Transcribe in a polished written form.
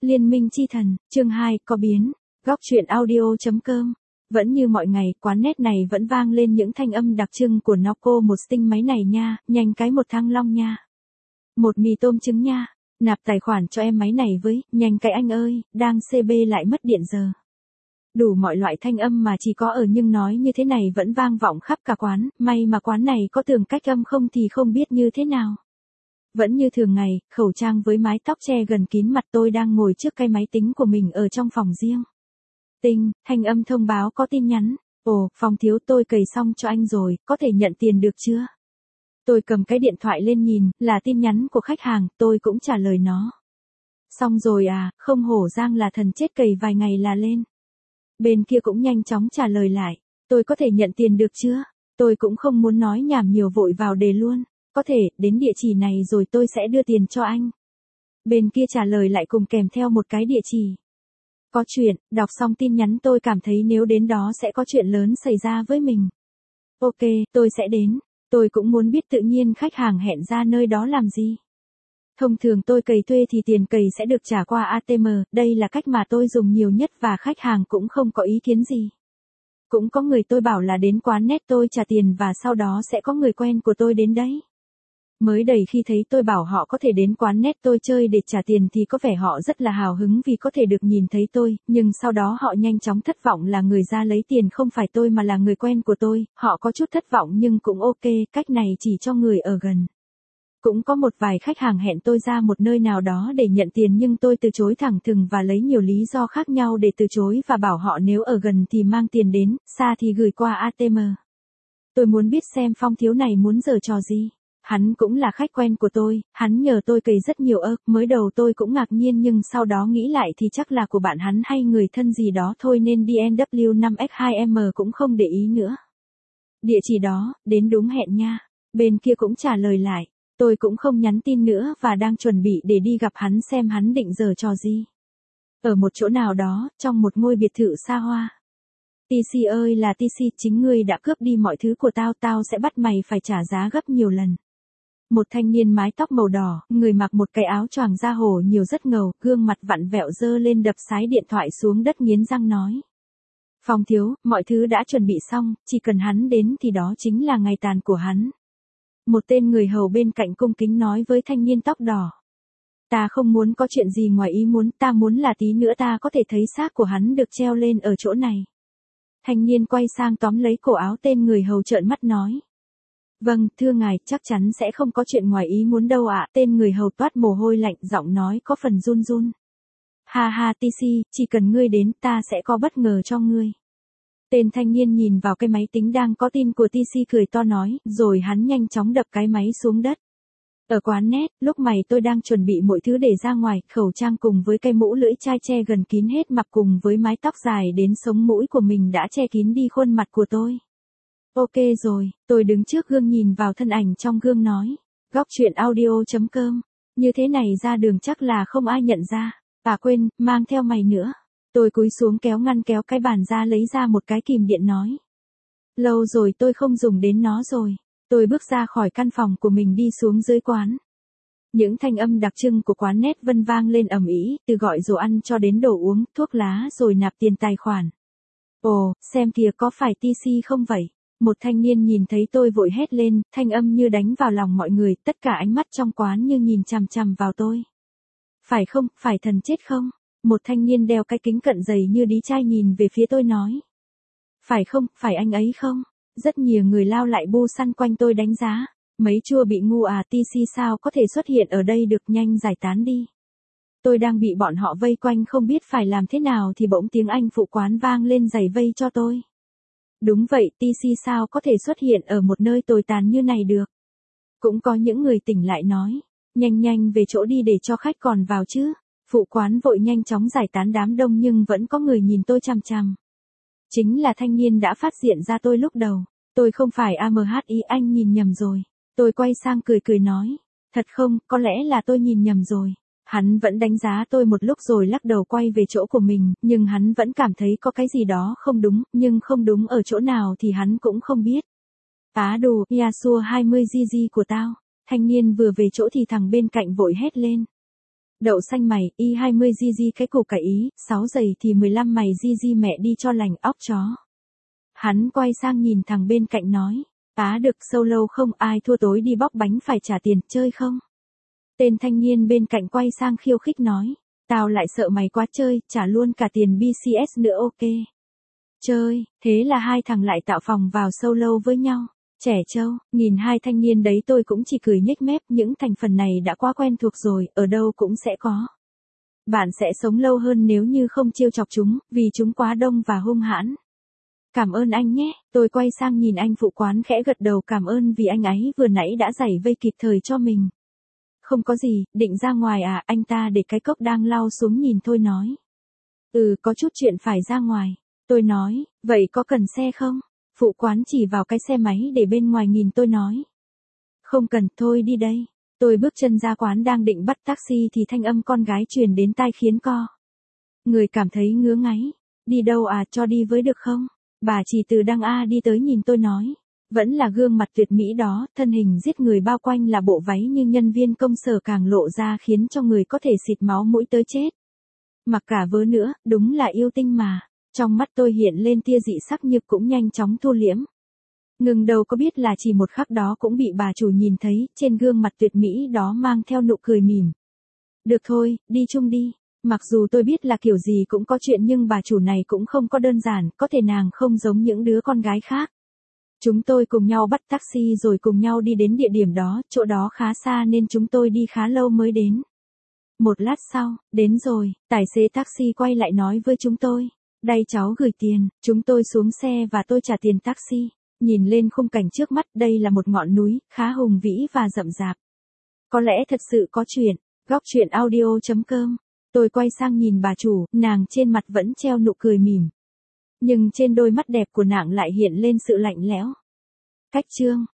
Liên minh chi thần, chương 2, có biến. Góc truyện audio.com. Vẫn như mọi ngày, quán net này vẫn vang lên những thanh âm đặc trưng của Noco một tinh máy này nha, nhanh cái một thăng long nha. Một mì tôm trứng nha, nạp tài khoản cho em máy này với, nhanh cái anh ơi, đang CB lại mất điện giờ. Đủ mọi loại thanh âm mà chỉ có ở nhưng nói như thế này vẫn vang vọng khắp cả quán, may mà quán này có tường cách âm không thì không biết như thế nào. Vẫn như thường ngày, khẩu trang với mái tóc che gần kín mặt tôi đang ngồi trước cái máy tính của mình ở trong phòng riêng. Tinh, thanh âm thông báo có tin nhắn. Ồ, Phong thiếu tôi cày xong cho anh rồi, có thể nhận tiền được chưa? Tôi cầm cái điện thoại lên nhìn, là tin nhắn của khách hàng, tôi cũng trả lời nó. Xong rồi à, không hổ Giang là thần chết cày vài ngày là lên. Bên kia cũng nhanh chóng trả lời lại, tôi có thể nhận tiền được chưa? Tôi cũng không muốn nói nhảm nhiều vội vào đề luôn. Có thể, đến địa chỉ này rồi tôi sẽ đưa tiền cho anh. Bên kia trả lời lại cùng kèm theo một cái địa chỉ. Có chuyện, đọc xong tin nhắn tôi cảm thấy nếu đến đó sẽ có chuyện lớn xảy ra với mình. Ok, tôi sẽ đến. Tôi cũng muốn biết tự nhiên khách hàng hẹn ra nơi đó làm gì. Thông thường tôi cày thuê thì tiền cày sẽ được trả qua ATM, đây là cách mà tôi dùng nhiều nhất và khách hàng cũng không có ý kiến gì. Cũng có người tôi bảo là đến quán net tôi trả tiền và sau đó sẽ có người quen của tôi đến đấy. Mới đầy khi thấy tôi bảo họ có thể đến quán net tôi chơi để trả tiền thì có vẻ họ rất là hào hứng vì có thể được nhìn thấy tôi, nhưng sau đó họ nhanh chóng thất vọng là người ra lấy tiền không phải tôi mà là người quen của tôi, họ có chút thất vọng nhưng cũng ok, cách này chỉ cho người ở gần. Cũng có một vài khách hàng hẹn tôi ra một nơi nào đó để nhận tiền nhưng tôi từ chối thẳng thừng và lấy nhiều lý do khác nhau để từ chối và bảo họ nếu ở gần thì mang tiền đến, xa thì gửi qua ATM. Tôi muốn biết xem Phong thiếu này muốn giở trò gì. Hắn cũng là khách quen của tôi, hắn nhờ tôi cày rất nhiều mới đầu tôi cũng ngạc nhiên nhưng sau đó nghĩ lại thì chắc là của bạn hắn hay người thân gì đó thôi nên DNW 5X2M cũng không để ý nữa. Địa chỉ đó, đến đúng hẹn nha. Bên kia cũng trả lời lại, tôi cũng không nhắn tin nữa và đang chuẩn bị để đi gặp hắn xem hắn định giở trò gì. Ở một chỗ nào đó, trong một ngôi biệt thự xa hoa. TC ơi là TC, chính ngươi đã cướp đi mọi thứ của tao, tao sẽ bắt mày phải trả giá gấp nhiều lần. Một thanh niên mái tóc màu đỏ, người mặc một cái áo choàng da hổ nhiều rất ngầu, gương mặt vặn vẹo dơ lên đập sái điện thoại xuống đất nghiến răng nói. Phong thiếu, mọi thứ đã chuẩn bị xong, chỉ cần hắn đến thì đó chính là ngày tàn của hắn. Một tên người hầu bên cạnh cung kính nói với thanh niên tóc đỏ. Ta không muốn có chuyện gì ngoài ý muốn, ta muốn là tí nữa ta có thể thấy xác của hắn được treo lên ở chỗ này. Thanh niên quay sang tóm lấy cổ áo tên người hầu trợn mắt nói. Vâng, thưa ngài, chắc chắn sẽ không có chuyện ngoài ý muốn đâu ạ. Tên người hầu toát mồ hôi lạnh, giọng nói có phần run run. Ha ha TC, chỉ cần ngươi đến ta sẽ có bất ngờ cho ngươi. Tên thanh niên nhìn vào cái máy tính đang có tin của TC cười to nói, rồi hắn nhanh chóng đập cái máy xuống đất. Ở quán net, lúc mày tôi đang chuẩn bị mọi thứ để ra ngoài, khẩu trang cùng với cái mũ lưỡi chai che gần kín hết mặt cùng với mái tóc dài đến sống mũi của mình đã che kín đi khuôn mặt của tôi. Ok rồi, tôi đứng trước gương nhìn vào thân ảnh trong gương nói. Góc truyện audio.com. Như thế này ra đường chắc là không ai nhận ra. À quên, mang theo mày nữa. Tôi cúi xuống kéo cái bàn ra lấy ra một cái kìm điện nói. Lâu rồi tôi không dùng đến nó rồi. Tôi bước ra khỏi căn phòng của mình đi xuống dưới quán. Những thanh âm đặc trưng của quán net vân vang lên ầm ĩ, từ gọi đồ ăn cho đến đồ uống, thuốc lá rồi nạp tiền tài khoản. Ồ, xem kìa có phải TC không vậy? Một thanh niên nhìn thấy tôi vội hét lên, thanh âm như đánh vào lòng mọi người, tất cả ánh mắt trong quán như nhìn chằm chằm vào tôi. Phải không, phải thần chết không? Một thanh niên đeo cái kính cận dày như đí chai nhìn về phía tôi nói. Phải không, phải anh ấy không? Rất nhiều người lao lại bu săn quanh tôi đánh giá. Mấy chua bị ngu à, TC sao có thể xuất hiện ở đây được, nhanh giải tán đi. Tôi đang bị bọn họ vây quanh không biết phải làm thế nào thì bỗng tiếng Anh phụ quán vang lên giày vây cho tôi. Đúng vậy, TC sao có thể xuất hiện ở một nơi tồi tàn như này được. Cũng có những người tỉnh lại nói, nhanh về chỗ đi để cho khách còn vào chứ. Phụ quán vội nhanh chóng giải tán đám đông nhưng vẫn có người nhìn tôi chằm chằm. Chính là thanh niên đã phát hiện ra tôi lúc đầu. Tôi không phải AMHI, anh nhìn nhầm rồi. Tôi quay sang cười nói. Thật không, có lẽ là tôi nhìn nhầm rồi. Hắn vẫn đánh giá tôi một lúc rồi lắc đầu quay về chỗ của mình, nhưng hắn vẫn cảm thấy có cái gì đó không đúng, nhưng không đúng ở chỗ nào thì hắn cũng không biết. Á đồ, Yasuo 20 GG của tao. Thanh niên vừa về chỗ thì thằng bên cạnh vội hét lên. Đậu xanh mày, Y20 GG cái củ cải ý, 6 giày thì 15 mày GG mẹ đi cho lành óc chó. Hắn quay sang nhìn thằng bên cạnh nói. Được solo không, ai thua tối đi bóc bánh phải trả tiền, chơi không? Tên thanh niên bên cạnh quay sang khiêu khích nói. Tao lại sợ mày quá chơi, trả luôn cả tiền BCS nữa ok. Chơi, thế là hai thằng lại tạo phòng vào solo với nhau. Trẻ trâu, nhìn hai thanh niên đấy tôi cũng chỉ cười nhếch mép, những thành phần này đã quá quen thuộc rồi, ở đâu cũng sẽ có. Bạn sẽ sống lâu hơn nếu như không trêu chọc chúng, vì chúng quá đông và hung hãn. Cảm ơn anh nhé, tôi quay sang nhìn anh phụ quán khẽ gật đầu cảm ơn vì anh ấy vừa nãy đã giải vây kịp thời cho mình. Không có gì, định ra ngoài à, anh ta để cái cốc đang lau xuống nhìn tôi nói. Có chút chuyện phải ra ngoài. Tôi nói, vậy có cần xe không? Phụ quán chỉ vào cái xe máy để bên ngoài nhìn tôi nói. Không cần, thôi đi đây. Tôi bước chân ra quán đang định bắt taxi thì thanh âm con gái truyền đến tai khiến người cảm thấy ngứa ngáy. Đi đâu à, cho đi với được không? Bà chỉ từ đăng A đi tới nhìn tôi nói. Vẫn là gương mặt tuyệt mỹ đó, thân hình giết người bao quanh là bộ váy nhưng nhân viên công sở càng lộ ra khiến cho người có thể xịt máu mũi tới chết. Mặc cả vớ nữa, đúng là yêu tinh mà. Trong mắt tôi hiện lên tia dị sắc nhưng cũng nhanh chóng thu liễm. Ngừng đầu có biết là chỉ một khắc đó cũng bị bà chủ nhìn thấy, trên gương mặt tuyệt mỹ đó mang theo nụ cười mỉm. Được thôi, đi chung đi. Mặc dù tôi biết là kiểu gì cũng có chuyện nhưng bà chủ này cũng không có đơn giản, có thể nàng không giống những đứa con gái khác. Chúng tôi cùng nhau bắt taxi rồi cùng nhau đi đến địa điểm đó, chỗ đó khá xa nên chúng tôi đi khá lâu mới đến. Một lát sau, đến rồi, tài xế taxi quay lại nói với chúng tôi. Đây cháu gửi tiền, chúng tôi xuống xe và tôi trả tiền taxi. Nhìn lên khung cảnh trước mắt, đây là một ngọn núi, khá hùng vĩ và rậm rạp. Có lẽ thật sự có chuyện. Góc chuyện audio.com. Tôi quay sang nhìn bà chủ, nàng trên mặt vẫn treo nụ cười mỉm. Nhưng trên đôi mắt đẹp của nàng lại hiện lên sự lạnh lẽo. Cách chương